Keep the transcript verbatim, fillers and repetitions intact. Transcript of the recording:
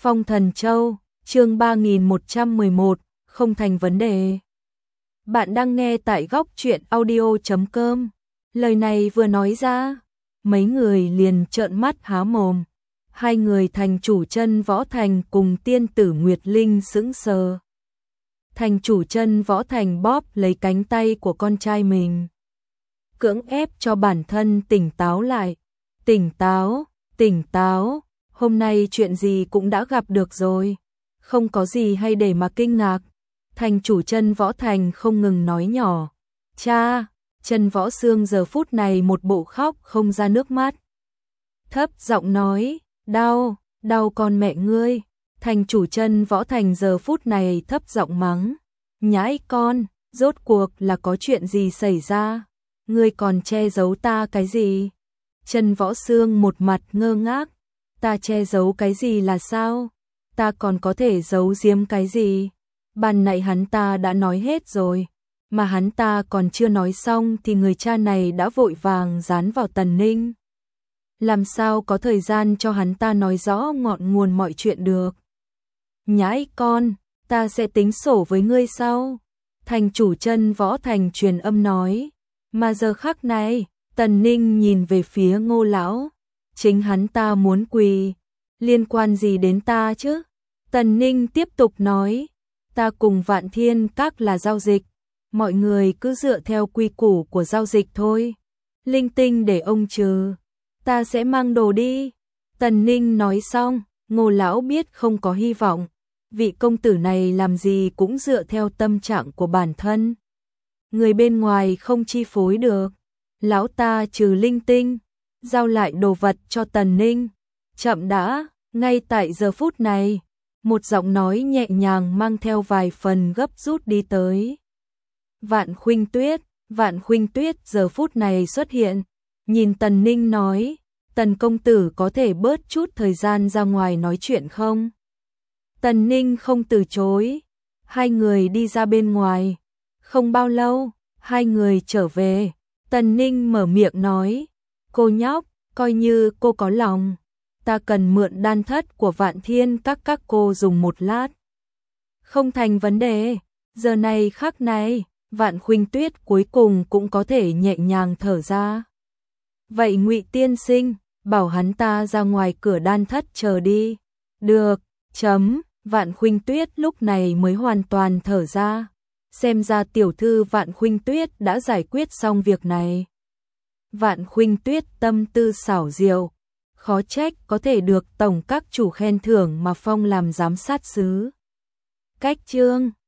Phong Thần Châu, chương ba nghìn một trăm mười một, không thành vấn đề. Bạn đang nghe tại góc truyện audio chấm com. Lời này vừa nói ra, mấy người liền trợn mắt há mồm. Hai người thành chủ Chân Võ Thành cùng tiên tử Nguyệt Linh sững sờ. Thành chủ Chân Võ Thành bóp lấy cánh tay của con trai mình, cưỡng ép cho bản thân tỉnh táo lại. Tỉnh táo, tỉnh táo, hôm nay chuyện gì cũng đã gặp được rồi, không có gì hay để mà kinh ngạc. Thành chủ Chân Võ Thành không ngừng nói nhỏ. Cha, Chân Võ Xương giờ phút này một bộ khóc không ra nước mắt. Thấp giọng nói, đau, đau con mẹ ngươi. Thành chủ Chân Võ Thành giờ phút này thấp giọng mắng. Nhãi con, rốt cuộc là có chuyện gì xảy ra? Ngươi còn che giấu ta cái gì? Chân Võ Xương một mặt ngơ ngác. Ta che giấu cái gì là sao? Ta còn có thể giấu giếm cái gì? Ban nãy hắn ta đã nói hết rồi, mà hắn ta còn chưa nói xong thì người cha này đã vội vàng dán vào Tần Ninh. Làm sao có thời gian cho hắn ta nói rõ ngọn nguồn mọi chuyện được? Nhãi con, ta sẽ tính sổ với ngươi sau. Thành chủ Chân Võ Thành truyền âm nói. Mà giờ khắc này, Tần Ninh nhìn về phía Ngô lão. Chính hắn ta muốn quỳ, liên quan gì đến ta chứ? Tần Ninh tiếp tục nói, ta cùng Vạn Thiên Các là giao dịch, mọi người cứ dựa theo quy củ của giao dịch thôi. Linh tinh để ông trừ, ta sẽ mang đồ đi. Tần Ninh nói xong, Ngô lão biết không có hy vọng, vị công tử này làm gì cũng dựa theo tâm trạng của bản thân. Người bên ngoài không chi phối được, lão ta trừ linh tinh, giao lại đồ vật cho Tần Ninh. Chậm đã, ngay tại giờ phút này, một giọng nói nhẹ nhàng mang theo vài phần gấp rút đi tới. Vạn Khuynh Tuyết, Vạn Khuynh Tuyết giờ phút này xuất hiện, nhìn Tần Ninh nói, Tần công tử có thể bớt chút thời gian ra ngoài nói chuyện không? Tần Ninh không từ chối, hai người đi ra bên ngoài. Không bao lâu, hai người trở về, Tần Ninh mở miệng nói, cô nhóc, coi như cô có lòng, ta cần mượn đan thất của Vạn Thiên Các các cô dùng một lát. Không thành vấn đề, giờ này khắc này, Vạn Khuynh Tuyết cuối cùng cũng có thể nhẹ nhàng thở ra. Vậy Ngụy tiên sinh, bảo hắn ta ra ngoài cửa đan thất chờ đi. Được, chấm, Vạn Khuynh Tuyết lúc này mới hoàn toàn thở ra. Xem ra tiểu thư Vạn Khuynh Tuyết đã giải quyết xong việc này. Vạn Khuynh Tuyết tâm tư xảo diệu, khó trách có thể được tổng các chủ khen thưởng mà phong làm giám sát sứ. Cách chương